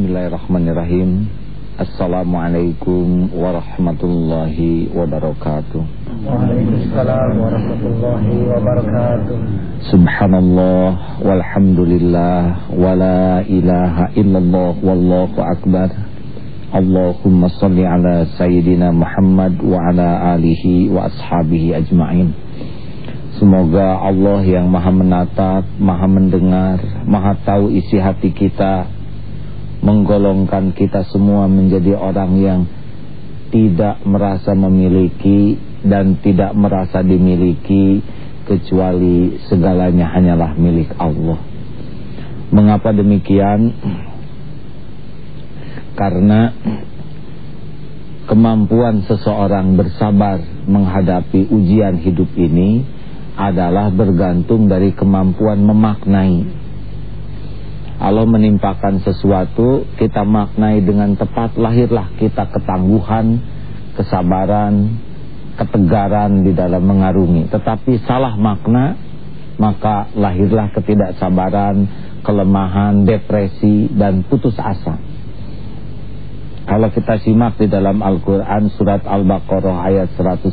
Bismillahirrahmanirrahim. Assalamualaikum warahmatullahi wabarakatuh. Waalaikumsalam warahmatullahi wabarakatuh. Subhanallah walhamdulillah wala ilaha illallah wallahu akbar. Allahumma salli ala sayyidina Muhammad wa ala alihi wa ashabihi ajma'in. Semoga Allah yang maha menatap, maha mendengar, maha tahu isi hati kita, menggolongkan kita semua menjadi orang yang tidak merasa memiliki dan tidak merasa dimiliki, kecuali segalanya hanyalah milik Allah. Mengapa demikian? Karena kemampuan seseorang bersabar menghadapi ujian hidup ini adalah bergantung dari kemampuan memaknai. Allah menimpakan sesuatu, kita maknai dengan tepat, lahirlah kita ketangguhan, kesabaran, ketegaran di dalam mengarungi. Tetapi salah makna, maka lahirlah ketidaksabaran, kelemahan, depresi, dan putus asa. Kalau kita simak di dalam Al-Quran surat Al-Baqarah ayat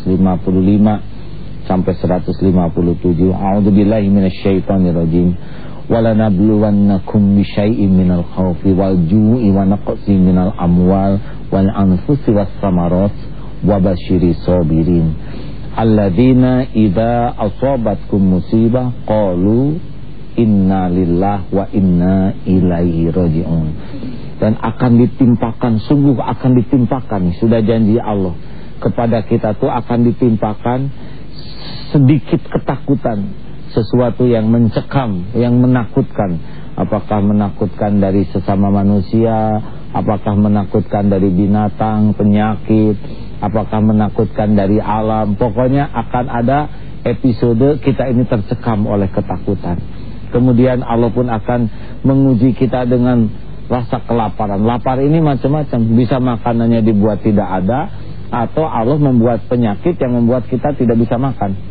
155 sampai 157, a'udzubillahi minasyaitonirrajim. Walanabluwannakum bisyai'im minal khaufi wal ju'i wa naqsin minal amwal wal anfusi was samarat wa basyiris sabirin alladzina idza asabatkum musibah qalu inna lillahi wa inna ilaihi raji'un. Dan akan ditimpakan, sungguh akan ditimpakan, sudah janji Allah kepada kita tuh akan ditimpakan sedikit ketakutan, sesuatu yang mencekam, yang menakutkan. Apakah menakutkan dari sesama manusia, apakah menakutkan dari binatang, penyakit, apakah menakutkan dari alam. Pokoknya akan ada episode kita ini tercekam oleh ketakutan. Kemudian Allah pun akan menguji kita dengan rasa kelaparan. Lapar ini macam-macam, bisa makanannya dibuat tidak ada, atau Allah membuat penyakit yang membuat kita tidak bisa makan.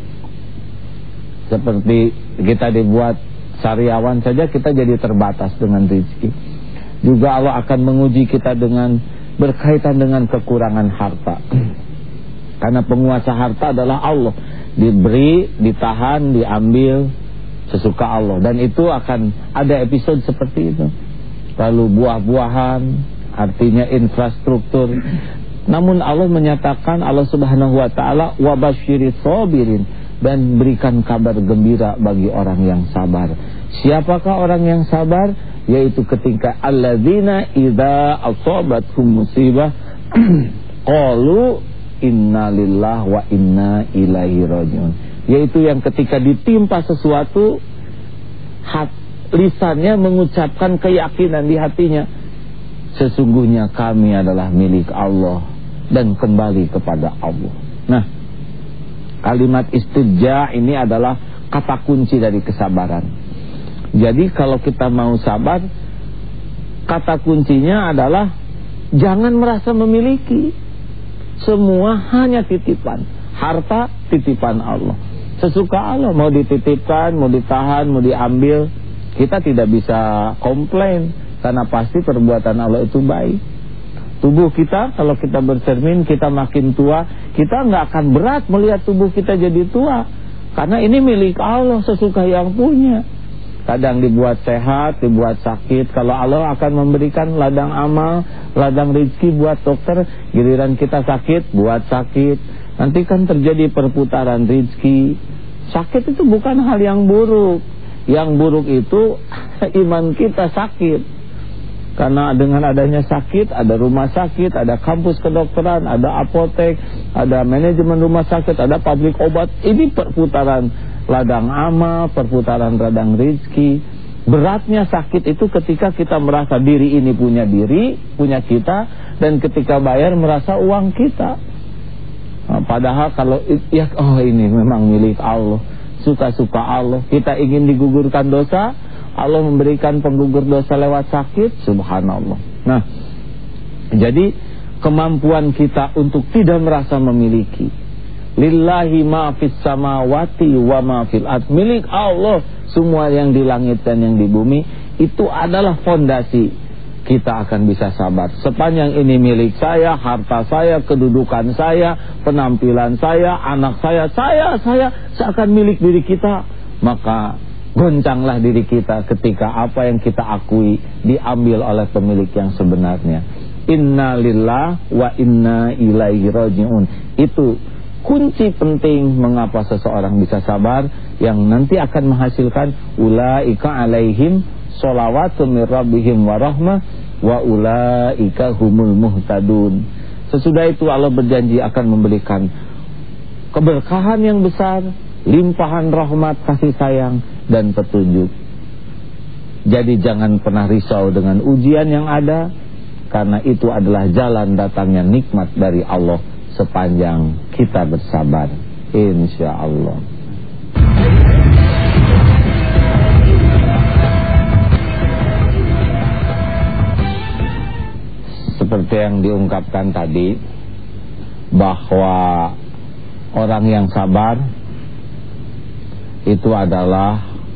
Seperti kita dibuat sariawan saja, kita jadi terbatas dengan rezeki. Juga Allah akan menguji kita dengan berkaitan dengan kekurangan harta. Karena penguasa harta adalah Allah. Diberi, ditahan, diambil sesuka Allah. Dan itu akan ada episode seperti itu. Lalu buah-buahan, artinya infrastruktur. Namun Allah menyatakan, Allah subhanahu wa ta'ala, wa basyiris sabirin, dan berikan kabar gembira bagi orang yang sabar. Siapakah orang yang sabar? Yaitu ketika alladzina idza asabatkum musibah qalu inna lillahi wa inna ilaihi raji'un. Yaitu yang ketika ditimpa sesuatu, lisannya mengucapkan keyakinan di hatinya, sesungguhnya kami adalah milik Allah dan kembali kepada Allah. Nah, kalimat istirja ini adalah kata kunci dari kesabaran. Jadi kalau kita mau sabar, kata kuncinya adalah jangan merasa memiliki. Semua hanya titipan. Harta titipan Allah. Sesuka Allah, mau dititipkan, mau ditahan, mau diambil, kita tidak bisa komplain, karena pasti perbuatan Allah itu baik. Tubuh kita, kalau kita bercermin, kita makin tua, kita nggak akan berat melihat tubuh kita jadi tua, karena ini milik Allah, sesuka yang punya. Kadang dibuat sehat, dibuat sakit. Kalau Allah akan memberikan ladang amal, ladang rezeki buat dokter, giliran kita sakit, buat sakit. Nanti kan terjadi perputaran rezeki. Sakit itu bukan hal yang buruk. Yang buruk itu iman kita sakit. Karena dengan adanya sakit, ada rumah sakit, ada kampus kedokteran, ada apotek, ada manajemen rumah sakit, ada pabrik obat. Ini perputaran ladang amal, perputaran ladang rezeki. Beratnya sakit itu ketika kita merasa diri ini punya diri, punya kita, dan ketika bayar merasa uang kita. Nah, padahal kalau ya, ini memang milik Allah, suka-suka Allah. Kita ingin digugurkan dosa, Allah memberikan penggugur dosa lewat sakit, subhanallah. Nah, jadi kemampuan kita untuk tidak merasa memiliki. Lillahi ma fis samawati wa ma fil ard. Milik Allah semua yang di langit dan yang di bumi. Itu adalah fondasi. kita akan bisa sabar. Sepanjang ini milik saya, harta saya, kedudukan saya, penampilan saya, anak saya seakan milik diri kita, maka goncanglah diri kita ketika apa yang kita akui diambil oleh pemilik yang sebenarnya. Inna lillah wa inna ilaihi raji'un. Itu kunci penting mengapa seseorang bisa sabar, yang nanti akan menghasilkan ulaika alaihim sholawatun mir rabbihim wa rahmah wa ulaika humul muhtadun. Sesudah itu Allah berjanji akan memberikan keberkahan yang besar, limpahan rahmat, kasih sayang, dan petunjuk. Jadi jangan pernah risau dengan ujian yang ada, karena itu adalah jalan datangnya nikmat dari Allah sepanjang kita bersabar, insya Allah. Seperti yang diungkapkan tadi, bahwa orang yang sabar itu adalah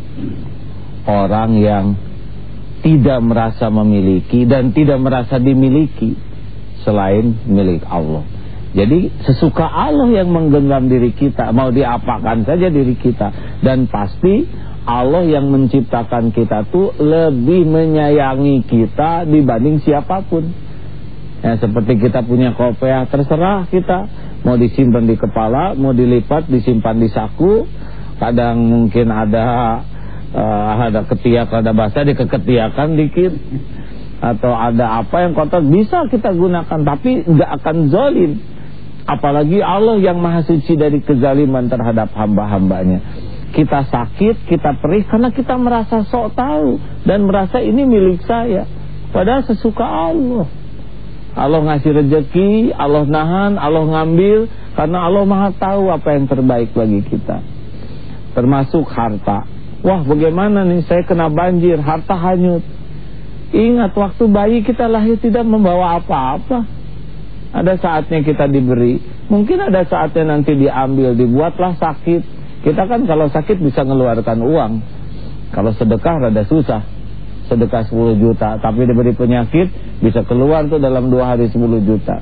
orang yang tidak merasa memiliki dan tidak merasa dimiliki selain milik Allah. Jadi sesuka Allah yang menggenggam diri kita, mau diapakan saja diri kita. Dan pasti Allah yang menciptakan kita tuh lebih menyayangi kita dibanding siapapun. Ya, seperti kita punya kopiah, terserah kita mau disimpan di kepala, mau dilipat, disimpan di saku. Kadang mungkin ada ketiak, ada basah, dikeketiakan dikit, atau ada apa yang kotor, bisa kita gunakan, tapi nggak akan zalim. Apalagi Allah yang maha suci dari kezaliman terhadap hamba-hambanya. Kita sakit, kita perih karena kita merasa sok tahu dan merasa ini milik saya, padahal sesuka Allah. Allah ngasih rezeki, Allah nahan, Allah ngambil, karena Allah maha tahu apa yang terbaik bagi kita. Termasuk harta. Wah, bagaimana nih, saya kena banjir, harta hanyut. Ingat, waktu bayi kita lahir tidak membawa apa-apa. Ada saatnya kita diberi, mungkin ada saatnya nanti diambil, dibuatlah sakit. Kita kan kalau sakit bisa ngeluarkan uang. Kalau sedekah rada susah, sedekah 10 juta, tapi diberi penyakit bisa keluar tuh dalam 2 hari 10 juta.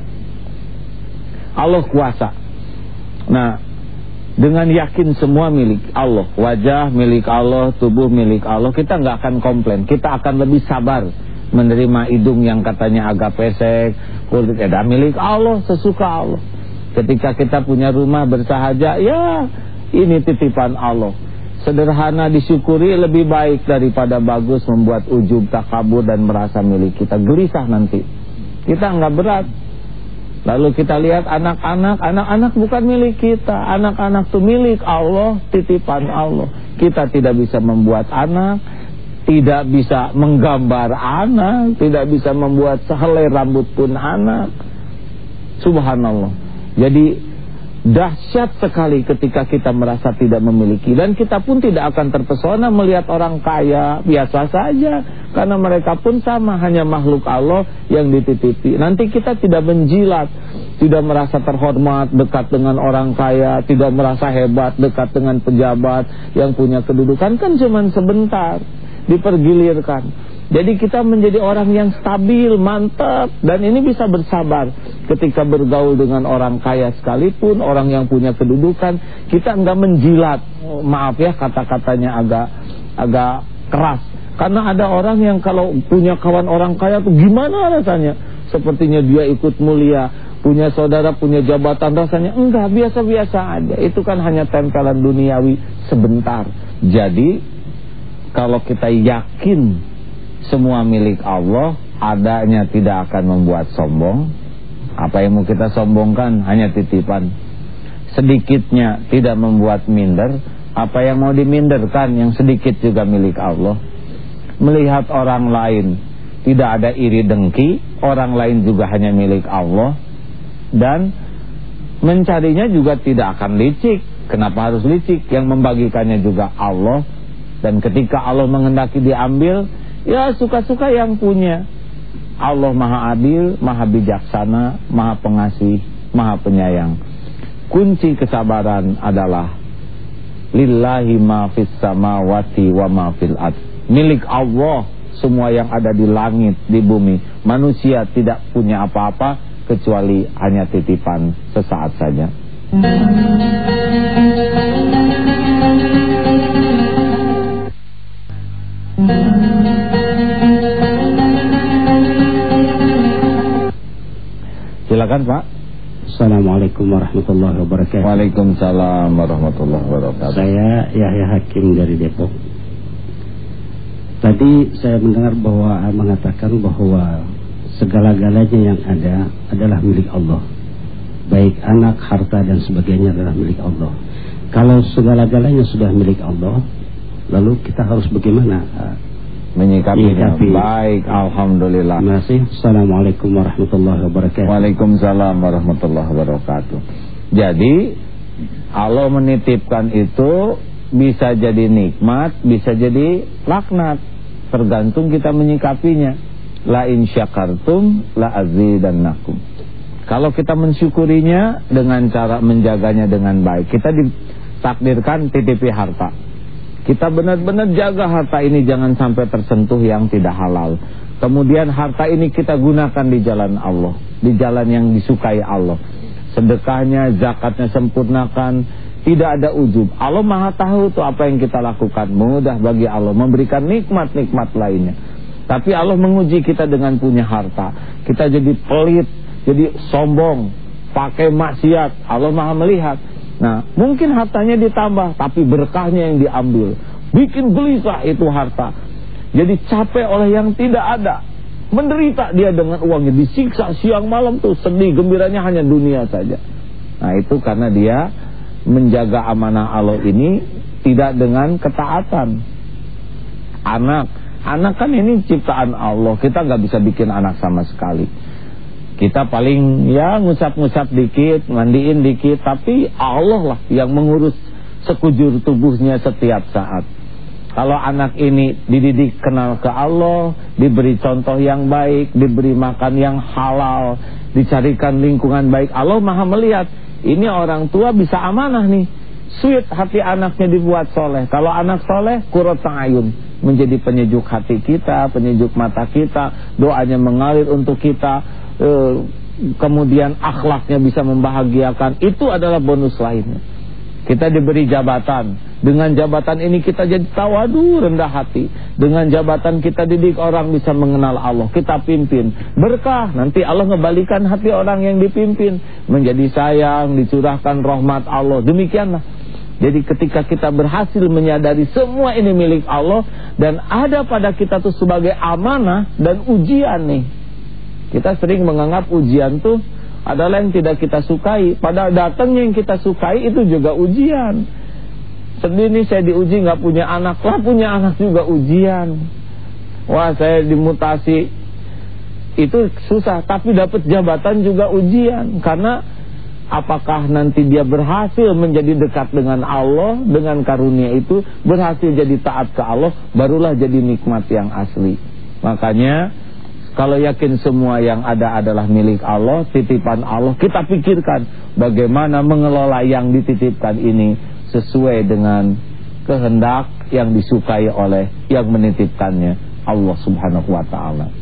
Allah kuasa. Nah, dengan yakin semua milik Allah, wajah milik Allah, tubuh milik Allah, kita nggak akan komplain. Kita akan lebih sabar menerima hidung yang katanya agak pesek, kulit milik Allah, sesuka Allah. Ketika kita punya rumah bersahaja, ya ini titipan Allah. Sederhana disyukuri lebih baik daripada bagus membuat ujub, takabur, dan merasa milik kita. Gelisah nanti, kita nggak berat. Lalu kita lihat anak-anak bukan milik kita. Anak-anak itu milik Allah, titipan Allah. Kita tidak bisa membuat anak, tidak bisa menggambar anak, tidak bisa membuat sehelai rambut pun anak. Subhanallah. Jadi dahsyat sekali ketika kita merasa tidak memiliki. Dan kita pun tidak akan terpesona melihat orang kaya, biasa saja, karena mereka pun sama, hanya makhluk Allah yang dititipi. Nanti kita tidak menjilat, tidak merasa terhormat dekat dengan orang kaya, tidak merasa hebat dekat dengan pejabat yang punya kedudukan, kan cuma sebentar dipergilirkan. Jadi kita menjadi orang yang stabil, mantap, dan ini bisa bersabar ketika bergaul dengan orang kaya sekalipun, orang yang punya kedudukan. Kita enggak menjilat, maaf ya kata-katanya agak keras. Karena ada orang yang kalau punya kawan orang kaya tuh gimana rasanya? Sepertinya dia ikut mulia, punya saudara, punya jabatan, rasanya enggak, biasa-biasa aja. Itu kan hanya tempelan duniawi sebentar. Jadi kalau kita yakin semua milik Allah, adanya tidak akan membuat sombong. Apa yang mau kita sombongkan hanya titipan. Sedikitnya tidak membuat minder. Apa yang mau diminderkan, yang sedikit juga milik Allah. Melihat orang lain, tidak ada iri dengki, orang lain juga hanya milik Allah. Dan mencarinya juga tidak akan licik. Kenapa harus licik? Yang membagikannya juga Allah. Dan ketika Allah menghendaki diambil, ya suka-suka yang punya. Allah maha adil, maha bijaksana, maha pengasih, maha penyayang. Kunci kesabaran adalah lillahi ma fis samawati wa ma fil ard. Milik Allah semua yang ada di langit, di bumi. Manusia tidak punya apa-apa kecuali hanya titipan sesaat saja. Silakan Pak. Assalamualaikum warahmatullahi wabarakatuh. Waalaikumsalam warahmatullahi wabarakatuh. Saya Yahya Hakim dari Depok. Tadi saya mendengar bahwa mengatakan bahwa segala-galanya yang ada adalah milik Allah. Baik anak, harta dan sebagainya adalah milik Allah. Kalau segala-galanya sudah milik Allah, lalu kita harus bagaimana menyikapinya? Baik, alhamdulillah. Terima kasih. Assalamualaikum warahmatullahi wabarakatuh. Waalaikumsalam warahmatullahi wabarakatuh. Jadi Allah menitipkan itu bisa jadi nikmat, bisa jadi laknat, tergantung kita menyikapinya. La in syakartum la azidannakum. Kalau kita mensyukurinya dengan cara menjaganya dengan baik, kita ditakdirkan titipi harta, kita benar-benar jaga harta ini jangan sampai tersentuh yang tidak halal. Kemudian harta ini kita gunakan di jalan Allah, di jalan yang disukai Allah. Sedekahnya, zakatnya sempurnakan, tidak ada ujub. Allah Maha tahu tuh apa yang kita lakukan. Mudah bagi Allah memberikan nikmat-nikmat lainnya. Tapi Allah menguji kita dengan punya harta. Kita jadi pelit, jadi sombong, pakai maksiat. Allah Maha melihat. Nah, mungkin hartanya ditambah, tapi berkahnya yang diambil. Bikin gelisah itu harta. Jadi capek oleh yang tidak ada. Menderita dia dengan uangnya. Disiksa siang malam tuh sedih, gembiranya hanya dunia saja. Nah, itu karena dia menjaga amanah Allah ini tidak dengan ketaatan. Anak kan ini ciptaan Allah. Kita nggak bisa bikin anak sama sekali. Kita paling ya ngusap-ngusap dikit, mandiin dikit, tapi Allah lah yang mengurus sekujur tubuhnya setiap saat. Kalau anak ini dididik kenal ke Allah, diberi contoh yang baik, diberi makan yang halal, dicarikan lingkungan baik, Allah Maha melihat. Ini orang tua bisa amanah nih. Sweet hati anaknya dibuat soleh. Kalau anak soleh, qurrat ayun, menjadi penyejuk hati kita, penyejuk mata kita, doanya mengalir untuk kita. Kemudian akhlaknya bisa membahagiakan. Itu adalah bonus lainnya. Kita diberi jabatan. Dengan jabatan ini kita jadi tawadu, rendah hati. Dengan jabatan kita didik orang bisa mengenal Allah. Kita pimpin berkah. Nanti Allah ngebalikan hati orang yang dipimpin menjadi sayang, dicurahkan rahmat Allah. Demikianlah. Jadi ketika kita berhasil menyadari semua ini milik Allah, dan ada pada kita tuh sebagai amanah dan ujian nih. Kita sering menganggap ujian tuh adalah yang tidak kita sukai. Padahal datangnya yang kita sukai itu juga ujian. Sedih nih saya diuji gak punya anak. Lah punya anak juga ujian. Wah saya dimutasi. Itu susah. Tapi dapat jabatan juga ujian. Karena apakah nanti dia berhasil menjadi dekat dengan Allah, dengan karunia itu, berhasil jadi taat ke Allah, barulah jadi nikmat yang asli. Makanya kalau yakin semua yang ada adalah milik Allah, titipan Allah, kita pikirkan bagaimana mengelola yang dititipkan ini sesuai dengan kehendak yang disukai oleh yang menitipkannya, Allah Subhanahu wa ta'ala.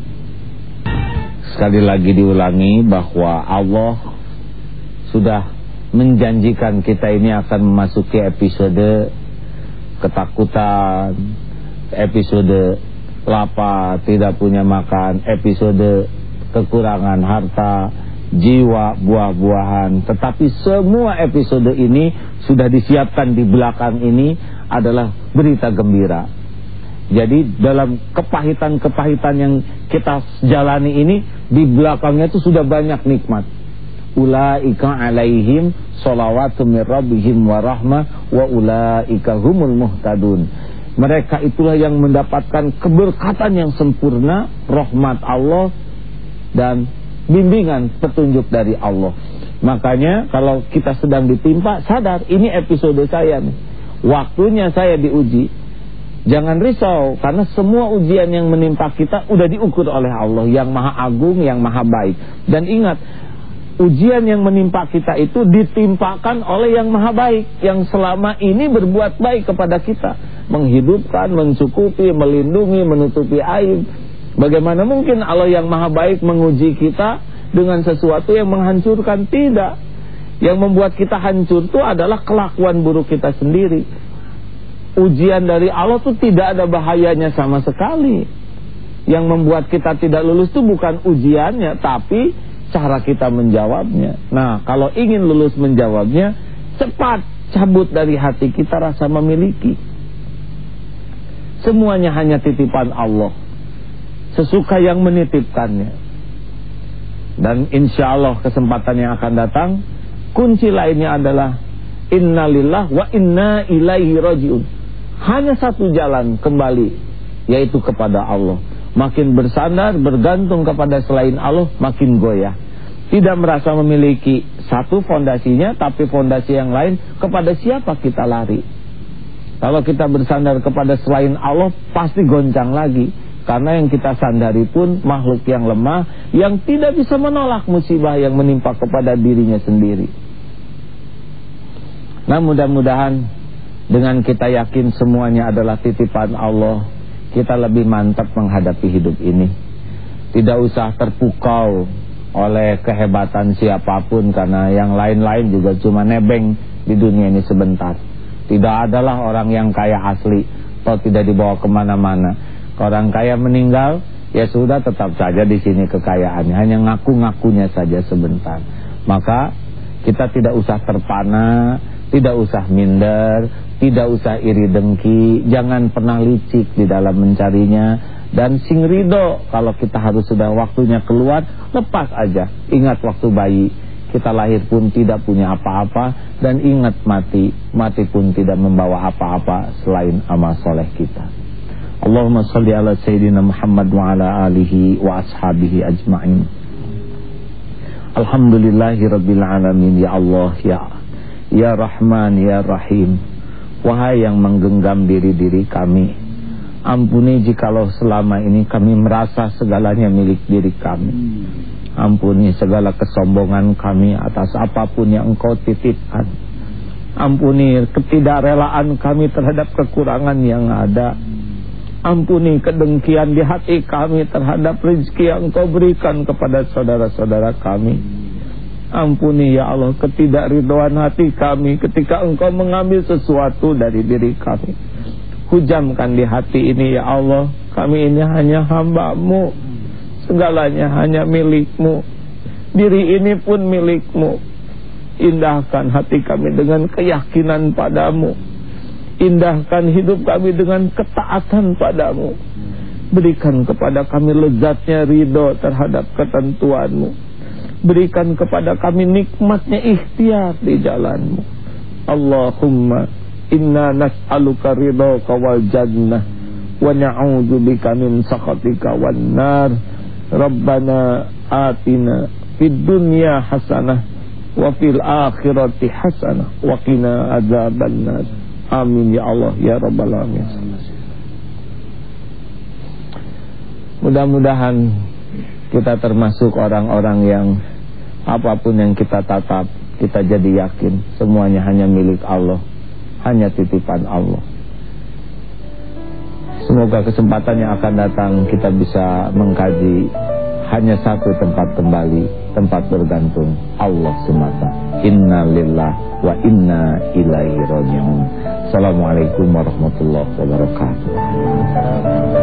Sekali lagi diulangi bahwa Allah sudah menjanjikan kita ini akan memasuki episode ketakutan, episode lapar, tidak punya makan, episode kekurangan harta, jiwa, buah-buahan. Tetapi semua episode ini sudah disiapkan di belakang ini adalah berita gembira. Jadi dalam kepahitan-kepahitan yang kita jalani ini, di belakangnya itu sudah banyak nikmat. Ulaika alaihim sholawatu mir rabbihim wa rahmah wa ulaika humul muhtadun. Mereka itulah yang mendapatkan keberkatan yang sempurna, rahmat Allah dan bimbingan petunjuk dari Allah. Makanya kalau kita sedang ditimpa, sadar ini episode saya nih. Waktunya saya diuji. Jangan risau, karena semua ujian yang menimpa kita udah diukur oleh Allah yang Maha Agung, yang Maha Baik. Dan ingat, ujian yang menimpa kita itu ditimpakan oleh yang Maha Baik, yang selama ini berbuat baik kepada kita, menghidupkan, mencukupi, melindungi, menutupi aib, Bagaimana mungkin Allah yang maha baik menguji kita dengan sesuatu yang menghancurkan? Tidak. Yang membuat kita hancur itu adalah kelakuan buruk kita sendiri. Ujian dari Allah itu tidak ada bahayanya sama sekali. Yang membuat kita tidak lulus itu bukan ujiannya, tapi cara kita menjawabnya. Nah, kalau ingin lulus menjawabnya, cepat cabut dari hati kita rasa memiliki. Semuanya hanya titipan Allah, sesuka yang menitipkannya. Dan insya Allah kesempatan yang akan datang, kunci lainnya adalah innalillah wa inna ilaihi rajiun. Hanya satu jalan kembali, yaitu kepada Allah. Makin bersandar, bergantung kepada selain Allah, makin goyah. Tidak merasa memiliki satu fondasinya, tapi fondasi yang lain. Kepada siapa kita lari? Kalau kita bersandar kepada selain Allah, pasti goncang lagi. Karena yang kita sandari pun makhluk yang lemah, yang tidak bisa menolak musibah yang menimpa kepada dirinya sendiri. Nah, mudah-mudahan dengan kita yakin semuanya adalah titipan Allah, kita lebih mantap menghadapi hidup ini. Tidak usah terpukau oleh kehebatan siapapun, karena yang lain-lain juga cuma nebeng di dunia ini sebentar. Tidak adalah orang yang kaya asli, atau tidak dibawa kemana-mana. Orang kaya meninggal, ya sudah, tetap saja di sini kekayaannya, hanya ngaku-ngakunya saja sebentar. Maka kita tidak usah terpana, tidak usah minder, tidak usah iri dengki, jangan pernah licik di dalam mencarinya, dan sing ridho kalau kita harus sudah waktunya keluar, lepas aja. Ingat waktu bayi, kita lahir pun tidak punya apa-apa, dan ingat mati pun tidak membawa apa-apa selain amal soleh kita. Allahumma salli ala Sayyidina Muhammad wa ala alihi wa ashabihi ajma'in. Alhamdulillahi rabbil alamin. Ya Allah, ya Rahman, ya Rahim. Wahai yang menggenggam diri-diri kami, ampuni jikalau selama ini kami merasa segalanya milik diri kami. Ampuni segala kesombongan kami atas apapun yang Engkau titipkan. Ampuni ketidakrelaan kami terhadap kekurangan yang ada. Ampuni kedengkian di hati kami terhadap rezeki yang Engkau berikan kepada saudara-saudara kami. Ampuni ya Allah ketidakridhoan hati kami ketika Engkau mengambil sesuatu dari diri kami. Hujamkan di hati ini ya Allah, kami ini hanya hamba-Mu, segalanya hanya milik-Mu, diri ini pun milik-Mu. Indahkan hati kami dengan keyakinan pada-Mu, indahkan hidup kami dengan ketaatan pada-Mu. Berikan kepada kami lezatnya ridho terhadap ketentuan-Mu. Berikan kepada kami nikmatnya ikhtiar di jalan-Mu. Allahumma inna nas'aluka ridhaka wal jannah wa na'udzubika min sakhatika wan nar. Rabbana atina fid dunya hasanah wa fil akhirati hasanah wa qina adzabannar. Amin ya Allah ya rabbal alamin. Mudah-mudahan kita termasuk orang-orang yang apapun yang kita tatap, kita jadi yakin semuanya hanya milik Allah, hanya titipan Allah. Semoga kesempatan yang akan datang kita bisa mengkaji hanya satu tempat kembali, tempat bergantung Allah semata. Inna lillah wa inna ilaihi raji'un. Assalamualaikum warahmatullahi wabarakatuh.